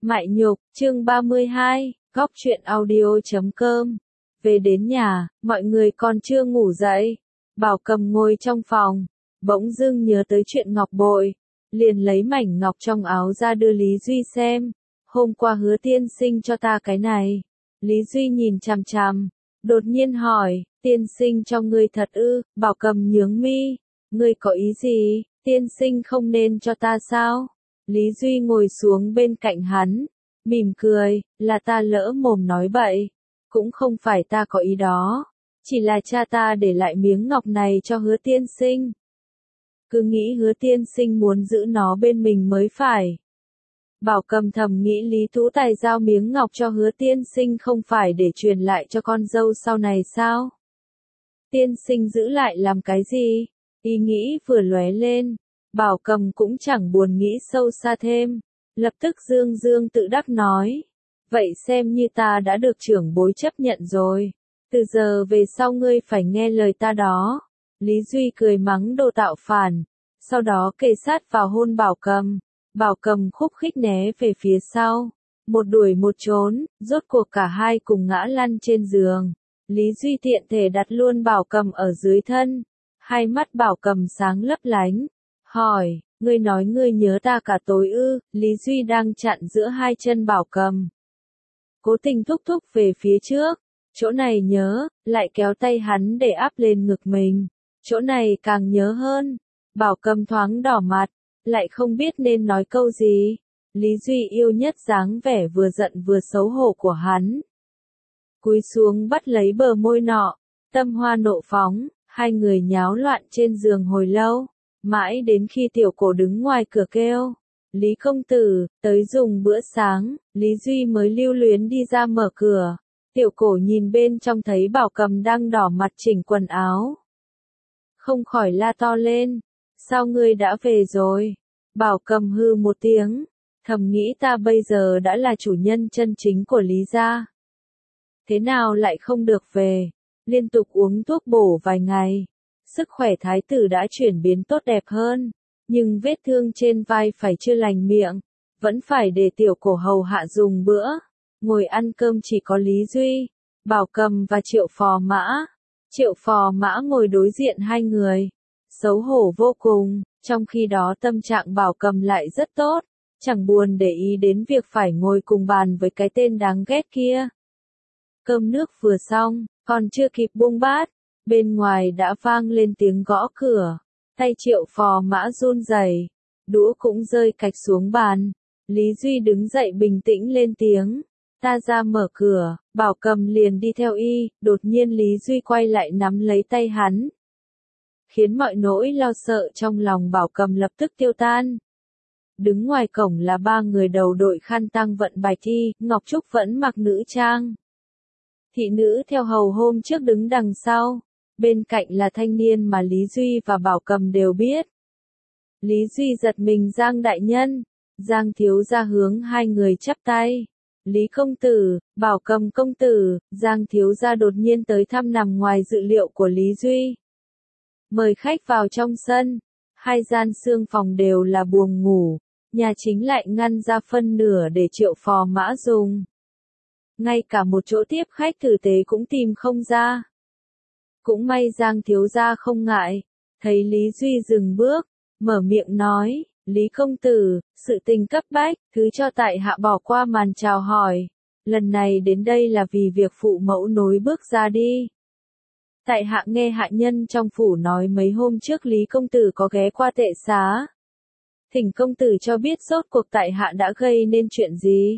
Mại Nhục, chương 32, góc truyện audio.com. Về đến nhà, mọi người còn chưa ngủ dậy. Bảo Cầm ngồi trong phòng, bỗng dưng nhớ tới chuyện ngọc bội, liền lấy mảnh ngọc trong áo ra đưa Lý Duy xem. Hôm qua Hứa tiên sinh cho ta cái này. Lý Duy nhìn chằm chằm, đột nhiên hỏi, tiên sinh cho ngươi thật ư? Bảo Cầm nhướng mi, ngươi có ý gì? Tiên sinh không nên cho ta sao? Lý Duy ngồi xuống bên cạnh hắn, mỉm cười, là ta lỡ mồm nói bậy, cũng không phải ta có ý đó, chỉ là cha ta để lại miếng ngọc này cho Hứa tiên sinh. Cứ nghĩ Hứa tiên sinh muốn giữ nó bên mình mới phải. Bảo Cầm thầm nghĩ Lý Tú Tài giao miếng ngọc cho Hứa tiên sinh không phải để truyền lại cho con dâu sau này sao? Tiên sinh giữ lại làm cái gì? Ý nghĩ vừa lóe lên. Bảo Cầm cũng chẳng buồn nghĩ sâu xa thêm, lập tức dương dương tự đắc nói, vậy xem như ta đã được trưởng bối chấp nhận rồi, từ giờ về sau ngươi phải nghe lời ta đó. Lý Duy cười mắng đồ tạo phản, sau đó kề sát vào hôn Bảo Cầm. Bảo Cầm khúc khích né về phía sau, một đuổi một trốn, rốt cuộc cả hai cùng ngã lăn trên giường. Lý Duy tiện thể đặt luôn Bảo Cầm ở dưới thân, hai mắt Bảo Cầm sáng lấp lánh. Hỏi, ngươi nói ngươi nhớ ta cả tối ư? Lý Duy đang chặn giữa hai chân Bảo Cầm, cố tình thúc thúc về phía trước, chỗ này nhớ, lại kéo tay hắn để áp lên ngực mình, chỗ này càng nhớ hơn. Bảo Cầm thoáng đỏ mặt, lại không biết nên nói câu gì. Lý Duy yêu nhất dáng vẻ vừa giận vừa xấu hổ của hắn, cúi xuống bắt lấy bờ môi nọ, tâm hoa nộ phóng, hai người nháo loạn trên giường hồi lâu. Mãi đến khi Tiểu Cổ đứng ngoài cửa kêu, Lý công tử, tới dùng bữa sáng, Lý Duy mới lưu luyến đi ra mở cửa. Tiểu Cổ nhìn bên trong thấy Bảo Cầm đang đỏ mặt chỉnh quần áo, không khỏi la to lên, sao ngươi đã về rồi? Bảo Cầm hư một tiếng, thầm nghĩ ta bây giờ đã là chủ nhân chân chính của Lý gia, thế nào lại không được về? Liên tục uống thuốc bổ vài ngày, sức khỏe thái tử đã chuyển biến tốt đẹp hơn, nhưng vết thương trên vai phải chưa lành miệng, vẫn phải để Tiểu Cổ hầu hạ dùng bữa. Ngồi ăn cơm chỉ có Lý Duy, Bảo Cầm và Triệu Phò Mã. Triệu Phò Mã ngồi đối diện hai người, xấu hổ vô cùng, trong khi đó tâm trạng Bảo Cầm lại rất tốt, chẳng buồn để ý đến việc phải ngồi cùng bàn với cái tên đáng ghét kia. Cơm nước vừa xong, còn chưa kịp buông bát, bên ngoài đã vang lên tiếng gõ cửa, tay Triệu Phò Mã run rẩy, đũa cũng rơi cạch xuống bàn. Lý Duy đứng dậy bình tĩnh lên tiếng, ta ra mở cửa. Bảo Cầm liền đi theo y, đột nhiên Lý Duy quay lại nắm lấy tay hắn, khiến mọi nỗi lo sợ trong lòng Bảo Cầm lập tức tiêu tan. Đứng ngoài cổng là ba người đầu đội khăn tang vận bạch y, Ngọc Trúc vẫn mặc nữ trang. Thị nữ theo hầu hôm trước đứng đằng sau, bên cạnh là thanh niên mà Lý Duy và Bảo Cầm đều biết. Lý Duy giật mình, Giang đại nhân. Giang thiếu gia hướng hai người chắp tay. Lý công tử, Bảo Cầm công tử. Giang thiếu gia đột nhiên tới thăm nằm ngoài dự liệu của Lý Duy. Mời khách vào trong sân. Hai gian xương phòng đều là buồng ngủ, nhà chính lại ngăn ra phân nửa để Triệu Phò Mã dùng. Ngay cả một chỗ tiếp khách tử tế cũng tìm không ra. Cũng may Giang thiếu gia không ngại, thấy Lý Duy dừng bước, mở miệng nói, Lý công tử, sự tình cấp bách, thứ cho tại hạ bỏ qua màn chào hỏi. Lần này đến đây là vì việc phụ mẫu nối bước ra đi. Tại hạ nghe hạ nhân trong phủ nói mấy hôm trước Lý công tử có ghé qua tệ xá. Thỉnh công tử cho biết rốt cuộc tại hạ đã gây nên chuyện gì.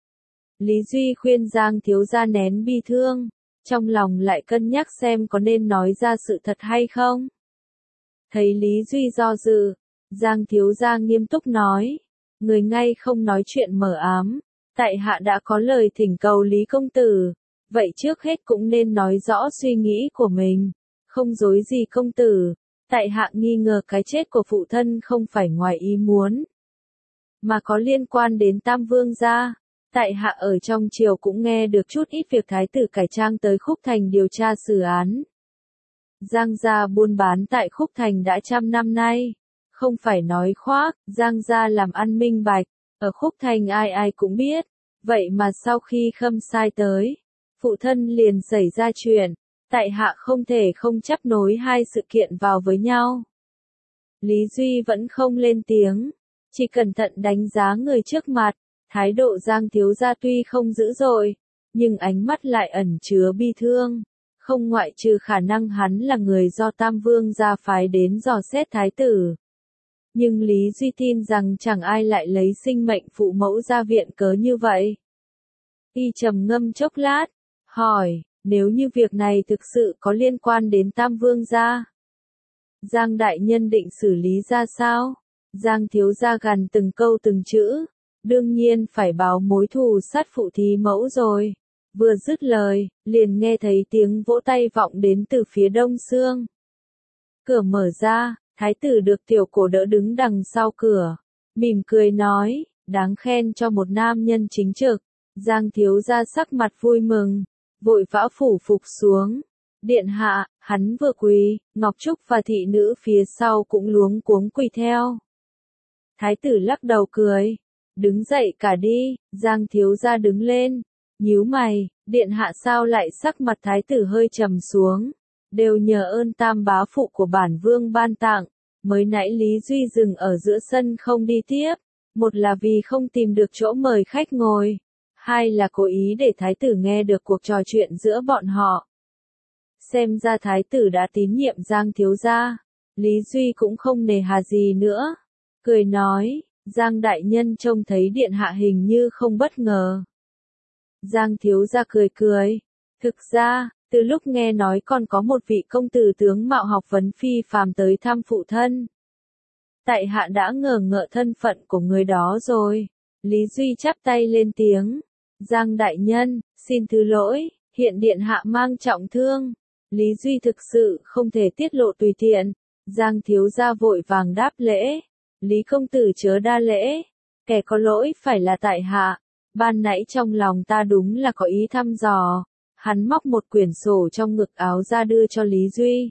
Lý Duy khuyên Giang thiếu gia nén bi thương, trong lòng lại cân nhắc xem có nên nói ra sự thật hay không. Thấy Lý Duy do dự, Giang thiếu gia nghiêm túc nói, người ngay không nói chuyện mờ ám, tại hạ đã có lời thỉnh cầu Lý công tử, vậy trước hết cũng nên nói rõ suy nghĩ của mình, không dối gì công tử, tại hạ nghi ngờ cái chết của phụ thân không phải ngoài ý muốn, mà có liên quan đến Tam Vương gia. Tại hạ ở trong triều cũng nghe được chút ít việc thái tử cải trang tới Khúc Thành điều tra xử án. Giang gia buôn bán tại Khúc Thành đã 100 năm nay, không phải nói khoác, Giang gia làm ăn minh bạch, ở Khúc Thành ai ai cũng biết, vậy mà sau khi Khâm Sai tới, phụ thân liền xảy ra chuyện, tại hạ không thể không chấp nối hai sự kiện vào với nhau. Lý Duy vẫn không lên tiếng, chỉ cẩn thận đánh giá người trước mặt, thái độ Giang thiếu gia tuy không dữ dội, nhưng ánh mắt lại ẩn chứa bi thương, không ngoại trừ khả năng hắn là người do Tam Vương gia phái đến dò xét thái tử. Nhưng Lý Duy tin rằng chẳng ai lại lấy sinh mệnh phụ mẫu ra viện cớ như vậy. Y trầm ngâm chốc lát, hỏi, nếu như việc này thực sự có liên quan đến Tam Vương gia, Giang đại nhân định xử lý ra sao? Giang thiếu gia gằn từng câu từng chữ, đương nhiên phải báo mối thù sát phụ thí mẫu rồi. Vừa dứt lời, liền nghe thấy tiếng vỗ tay vọng đến từ phía đông sương. Cửa mở ra, thái tử được tiểu cổ đỡ đứng đằng sau cửa, mỉm cười nói, đáng khen cho một nam nhân chính trực. Giang thiếu gia sắc mặt vui mừng, vội vã phủ phục xuống. Điện hạ, hắn vừa quỳ, Ngọc Trúc và thị nữ phía sau cũng luống cuống quỳ theo. Thái tử lắc đầu cười, đứng dậy cả đi. Giang thiếu gia đứng lên, nhíu mày, điện hạ sao lại sắc mặt thái tử hơi trầm xuống, đều nhờ ơn tam bá phụ của bản vương ban tặng. Mới nãy Lý Duy dừng ở giữa sân không đi tiếp, một là vì không tìm được chỗ mời khách ngồi, hai là cố ý để thái tử nghe được cuộc trò chuyện giữa bọn họ. Xem ra thái tử đã tín nhiệm Giang thiếu gia, Lý Duy cũng không nề hà gì nữa, cười nói, Giang đại nhân trông thấy điện hạ hình như không bất ngờ. Giang thiếu gia cười cười, thực ra, từ lúc nghe nói còn có một vị công tử tướng mạo học vấn phi phàm tới thăm phụ thân, tại hạ đã ngờ ngợ thân phận của người đó rồi. Lý Duy chắp tay lên tiếng, Giang đại nhân, xin thứ lỗi, hiện điện hạ mang trọng thương. Lý Duy thực sự không thể tiết lộ tùy tiện. Giang thiếu gia vội vàng đáp lễ, Lý công tử chớ đa lễ, kẻ có lỗi phải là tại hạ. Ban nãy trong lòng ta đúng là có ý thăm dò. Hắn móc một quyển sổ trong ngực áo ra đưa cho Lý Duy.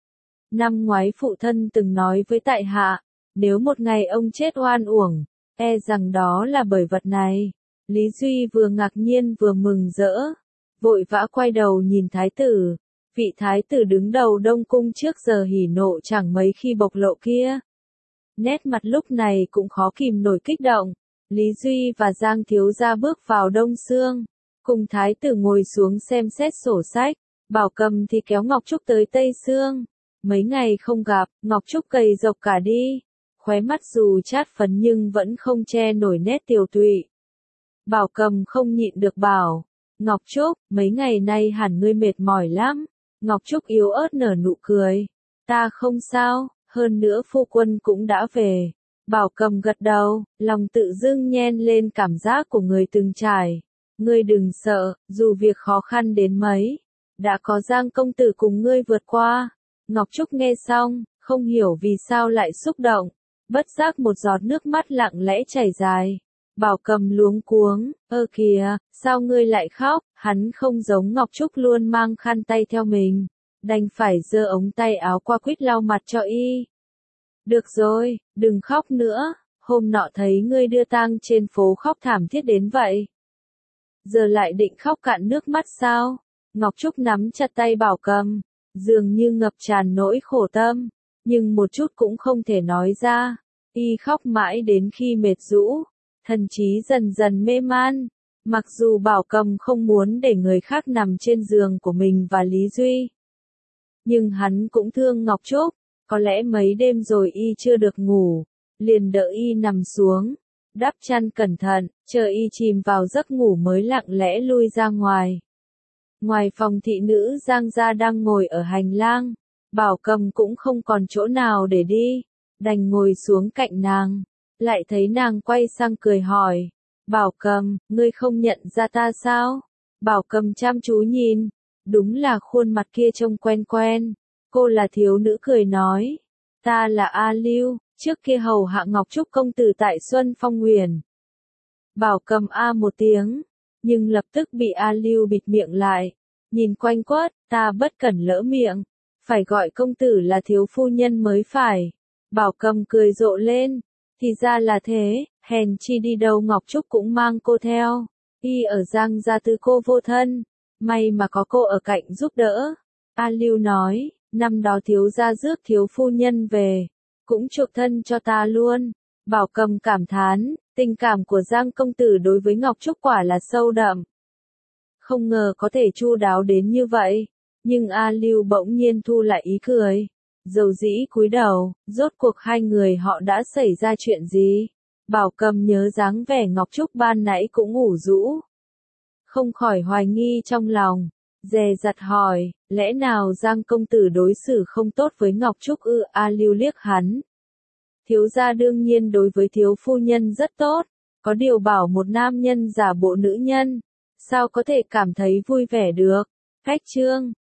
Năm ngoái phụ thân từng nói với tại hạ, nếu một ngày ông chết oan uổng, e rằng đó là bởi vật này. Lý Duy vừa ngạc nhiên vừa mừng rỡ, vội vã quay đầu nhìn thái tử. Vị thái tử đứng đầu Đông Cung trước giờ hỉ nộ chẳng mấy khi bộc lộ kia. Nét mặt lúc này cũng khó kìm nổi kích động. Lý Duy và Giang thiếu gia bước vào đông sương, cùng thái tử ngồi xuống xem xét sổ sách. Bảo Cầm thì kéo Ngọc Trúc tới Tây Sương. Mấy ngày không gặp, Ngọc Trúc gầy rộc cả đi, khóe mắt dù chát phấn nhưng vẫn không che nổi nét tiều tụy. Bảo Cầm không nhịn được bảo, Ngọc Trúc, mấy ngày nay hẳn ngươi mệt mỏi lắm. Ngọc Trúc yếu ớt nở nụ cười, ta không sao, hơn nữa phu quân cũng đã về. Bảo Cầm gật đầu, lòng tự dưng nhen lên cảm giác của người từng trải. Ngươi đừng sợ, dù việc khó khăn đến mấy, đã có Giang công tử cùng ngươi vượt qua. Ngọc Trúc nghe xong, không hiểu vì sao lại xúc động, bất giác một giọt nước mắt lặng lẽ chảy dài. Bảo Cầm luống cuống, ơ kìa, sao ngươi lại khóc? Hắn không giống Ngọc Trúc luôn mang khăn tay theo mình, đành phải giơ ống tay áo qua quýt lau mặt cho y. Được rồi, đừng khóc nữa, hôm nọ thấy ngươi đưa tang trên phố khóc thảm thiết đến vậy. Giờ lại định khóc cạn nước mắt sao? Ngọc Trúc nắm chặt tay Bảo Cầm, dường như ngập tràn nỗi khổ tâm, nhưng một chút cũng không thể nói ra. Y khóc mãi đến khi mệt rũ, thần trí dần dần mê man. Mặc dù Bảo Cầm không muốn để người khác nằm trên giường của mình và Lý Duy, nhưng hắn cũng thương Ngọc Trúc. Có lẽ mấy đêm rồi y chưa được ngủ, liền đỡ y nằm xuống, đắp chăn cẩn thận, chờ y chìm vào giấc ngủ mới lặng lẽ lui ra ngoài. Ngoài phòng thị nữ Giang gia đang ngồi ở hành lang, Bảo Cầm cũng không còn chỗ nào để đi, đành ngồi xuống cạnh nàng, lại thấy nàng quay sang cười hỏi, Bảo Cầm, ngươi không nhận ra ta sao? Bảo Cầm chăm chú nhìn, đúng là khuôn mặt kia trông quen quen. Cô là thiếu nữ cười nói, ta là A Lưu, trước kia hầu hạ Ngọc Trúc công tử tại Xuân Phong Huyền. Bảo Cầm a một tiếng, nhưng lập tức bị A Lưu bịt miệng lại, nhìn quanh quất, ta bất cẩn lỡ miệng, phải gọi công tử là thiếu phu nhân mới phải. Bảo Cầm cười rộ lên, thì ra là thế, Hèn chi đi đâu Ngọc Trúc cũng mang cô theo. Y ở Giang gia tư cô vô thân, may mà có cô ở cạnh giúp đỡ. A Lưu nói, năm đó thiếu gia rước thiếu phu nhân về, cũng chuộc thân cho ta luôn. Bảo Cầm cảm thán, tình cảm của Giang công tử đối với Ngọc Trúc quả là sâu đậm. Không ngờ có thể chu đáo đến như vậy, nhưng A Lưu bỗng nhiên thu lại ý cười. Dầu dĩ cúi đầu, rốt cuộc hai người họ đã xảy ra chuyện gì? Bảo Cầm nhớ dáng vẻ Ngọc Trúc ban nãy cũng ngủ rũ. Không khỏi hoài nghi trong lòng, dè dặt hỏi, lẽ nào Giang công tử đối xử không tốt với Ngọc Trúc ư? A Lưu liếc hắn. Thiếu gia đương nhiên đối với thiếu phu nhân rất tốt, có điều bảo một nam nhân giả bộ nữ nhân, sao có thể cảm thấy vui vẻ được? Khách chương